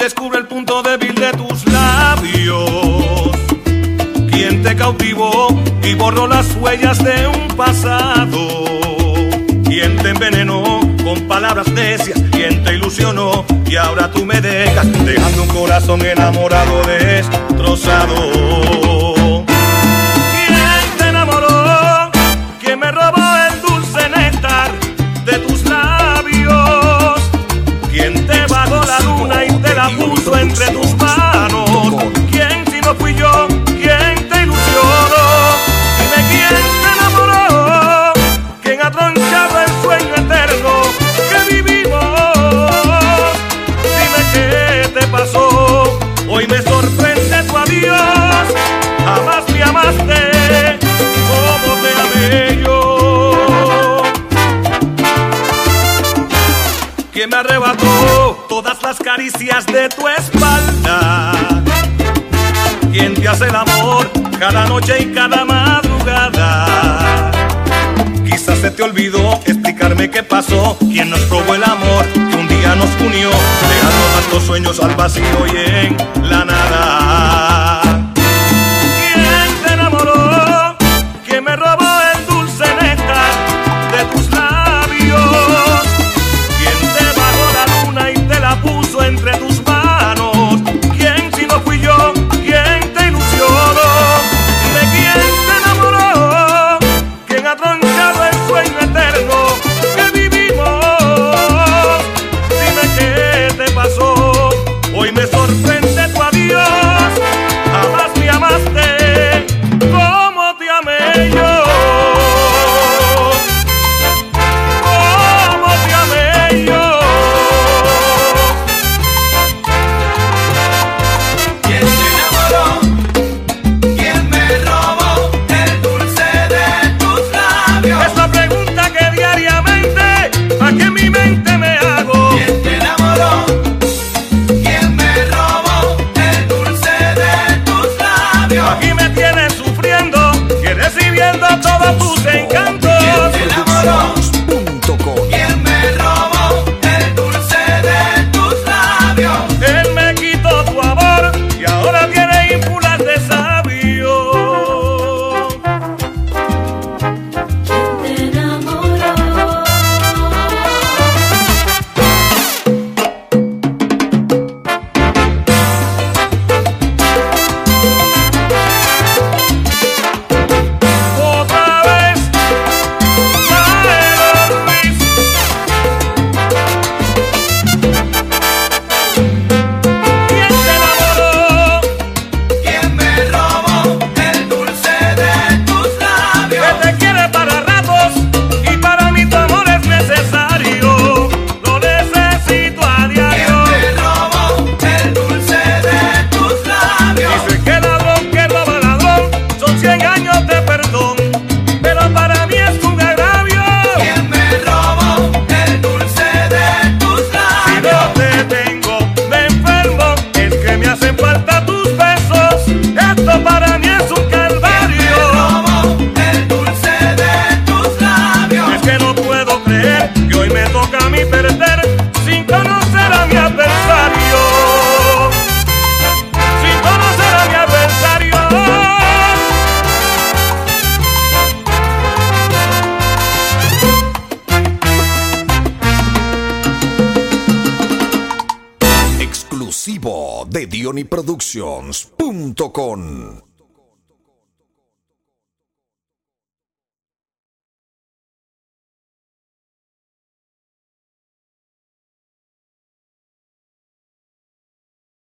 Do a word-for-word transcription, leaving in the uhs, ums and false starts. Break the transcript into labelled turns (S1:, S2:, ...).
S1: descubre el punto débil de tus labios. ¿Quién te cautivó y borró las huellas de un pasado? ¿Quién te envenenó con palabras necias? ¿Quién te ilusionó y ahora tú me dejas, dejando un corazón enamorado destrozado? ¿Quién te enamoró? ¿Quién me robó el dulce néctar de tus labios? ¿Quién te bajó la luna y te la puso entre tus manos? ¿Quién si no fui yo? ¿Quién te ilusionó? Dime quién te enamoró, quién ha tronchado el sueño eterno que vivimos. Dime qué te pasó, hoy me sorprende tu adiós. Jamás me amaste como te amé yo. ¿Quién me arrebató todas las caricias de tu espalda? ¿Quién te hace el amor cada noche y cada madrugada? Quizás se te olvidó explicarme qué pasó. ¿Quién nos probó el amor que un día nos unió, dejando tantos sueños al vacío y en la nada? ¿Quién te enamoró? ¿Quién me robó el dulce néctar de tus labios? ¿Quién te bajó la luna y te la puso entre tus manos? ¿Quién si no fui yo? ¿Quién te ilusionó? ¿De quién te enamoró? ¿Quién ha tronchado el sueño eterno que vivimos? Dime qué te pasó, hoy me sorprende tu adiós. Jamás me amaste como te amé yo. Como te amé yo.
S2: ¿Quién te enamoró? ¿Quién me robó el dulce de tus labios?
S1: Es la pregunta que diariamente aquí en mi mente me hago.
S2: ¿Quién te enamoró? ¿Quién me robó el dulce de tus labios?
S1: Aquí me tienes sufriendo y recibiendo todos tus encantos.
S2: ¿Quién te enamoró? ¿Quién me robó el dulce de tus labios?
S1: Él me quitó tu amor y ahora tiene ínfulas de sabio.
S3: Te enamoró.
S1: Otra vez, Maelo Ruiz. ¿Quién te enamoró?
S2: ¿Quién me robó el dulce de tus labios?
S1: Que te quiere para ratos y para mí tu amor es necesario. Lo necesito a
S2: ¿Quién
S1: diario.
S2: me robó el dulce de tus labios?
S1: Dicen que ladrón que roba ladrón son cien años de perdón, pero para mí es un agravio.
S2: ¿Quién me robó el dulce de tus
S1: Si no
S2: labios?
S1: te tengo, me enfermo, es que me hacen falta tus besos. Esto para mí es un
S2: Me
S1: calvario.
S2: robó el dulce de tus labios.
S1: Es que no puedo creer que hoy me toca a mí perder sin conocer a mi adversario. Sin conocer a mi adversario.
S4: Exclusivo de Diony Productions punto com.